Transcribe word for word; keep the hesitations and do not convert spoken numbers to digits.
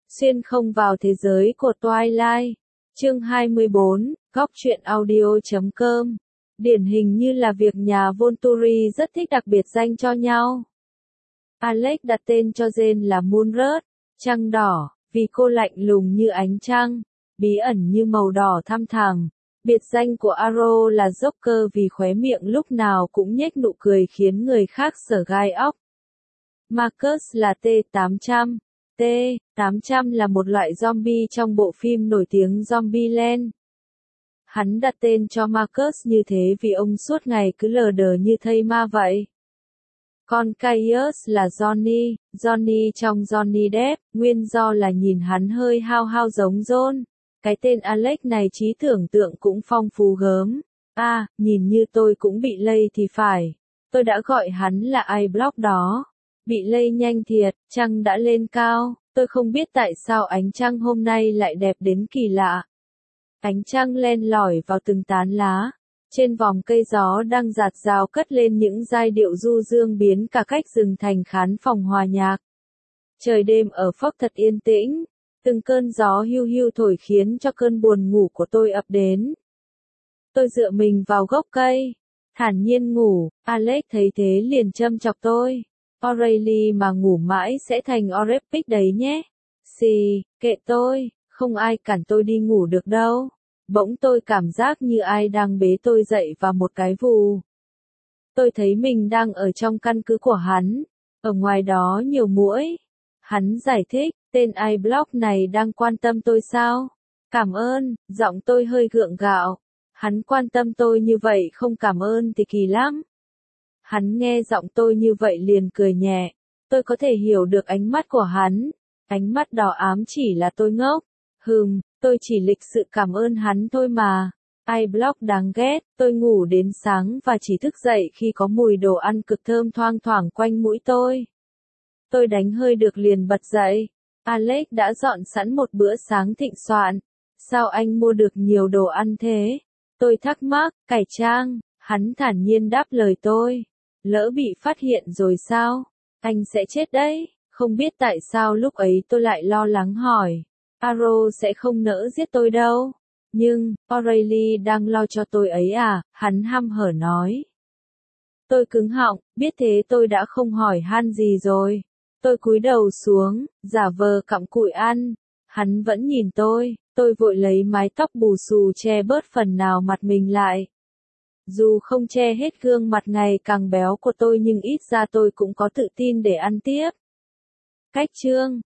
Xuyên không vào thế giới của Twilight. Chương hai mươi bốn, góc truyện audio chấm com. Điển hình như là việc nhà Volturi rất thích đặc biệt danh cho nhau. Alex đặt tên cho Jane là Moonrose, trăng đỏ, vì cô lạnh lùng như ánh trăng, bí ẩn như màu đỏ thăm thẳm. Biệt danh của Arrow là Joker vì khóe miệng lúc nào cũng nhếch nụ cười khiến người khác sởn gai óc. Marcus là T tám trăm. T tám trăm là một loại zombie trong bộ phim nổi tiếng Zombieland. Hắn đặt tên cho Marcus như thế vì ông suốt ngày cứ lờ đờ như thây ma vậy. Còn Caius là Johnny, Johnny trong Johnny Depp, nguyên do là nhìn hắn hơi hao hao giống John. Cái tên Alex này trí tưởng tượng cũng phong phú gớm. À, nhìn như tôi cũng bị lây thì phải. Tôi đã gọi hắn là iBlock đó. Bị lây nhanh thiệt, trăng đã lên cao. Tôi không biết tại sao ánh trăng hôm nay lại đẹp đến kỳ lạ. Ánh trăng len lỏi vào từng tán lá. Trên vòng cây gió đang rạt rào cất lên những giai điệu du dương biến cả cách rừng thành khán phòng hòa nhạc. Trời đêm ở Phốc thật yên tĩnh. Từng cơn gió hiu hiu thổi khiến cho cơn buồn ngủ của tôi ập đến. Tôi dựa mình vào gốc cây, thản nhiên ngủ. Alex thấy thế liền châm chọc tôi. O'Reilly mà ngủ mãi sẽ thành Orepic đấy nhé. Xì, kệ tôi, không ai cản tôi đi ngủ được đâu. Bỗng tôi cảm giác như ai đang bế tôi dậy vào một cái vù. Tôi thấy mình đang ở trong căn cứ của hắn. Ở ngoài đó nhiều muỗi. Hắn giải thích, tên iBlock này đang quan tâm tôi sao? Cảm ơn, giọng tôi hơi gượng gạo. Hắn quan tâm tôi như vậy không cảm ơn thì kỳ lắm. Hắn nghe giọng tôi như vậy liền cười nhẹ. Tôi có thể hiểu được ánh mắt của hắn. Ánh mắt đỏ ám chỉ là tôi ngốc. Hừm, tôi chỉ lịch sự cảm ơn hắn thôi mà. iBlock đáng ghét, tôi ngủ đến sáng và chỉ thức dậy khi có mùi đồ ăn cực thơm thoang thoảng quanh mũi tôi. Tôi đánh hơi được liền bật dậy. Alex đã dọn sẵn một bữa sáng thịnh soạn. Sao anh mua được nhiều đồ ăn thế? Tôi thắc mắc, cải trang. Hắn thản nhiên đáp lời tôi. Lỡ bị phát hiện rồi sao? Anh sẽ chết đấy. Không biết tại sao lúc ấy tôi lại lo lắng hỏi. Arrow sẽ không nỡ giết tôi đâu. Nhưng, O'Reilly đang lo cho tôi ấy à? Hắn hăm hở nói. Tôi cứng họng, biết thế tôi đã không hỏi han gì rồi. Tôi cúi đầu xuống, giả vờ cặm cụi ăn. Hắn vẫn nhìn tôi, tôi vội lấy mái tóc bù xù che bớt phần nào mặt mình lại. Dù không che hết gương mặt ngày càng béo của tôi nhưng ít ra tôi cũng có tự tin để ăn tiếp. Cách chương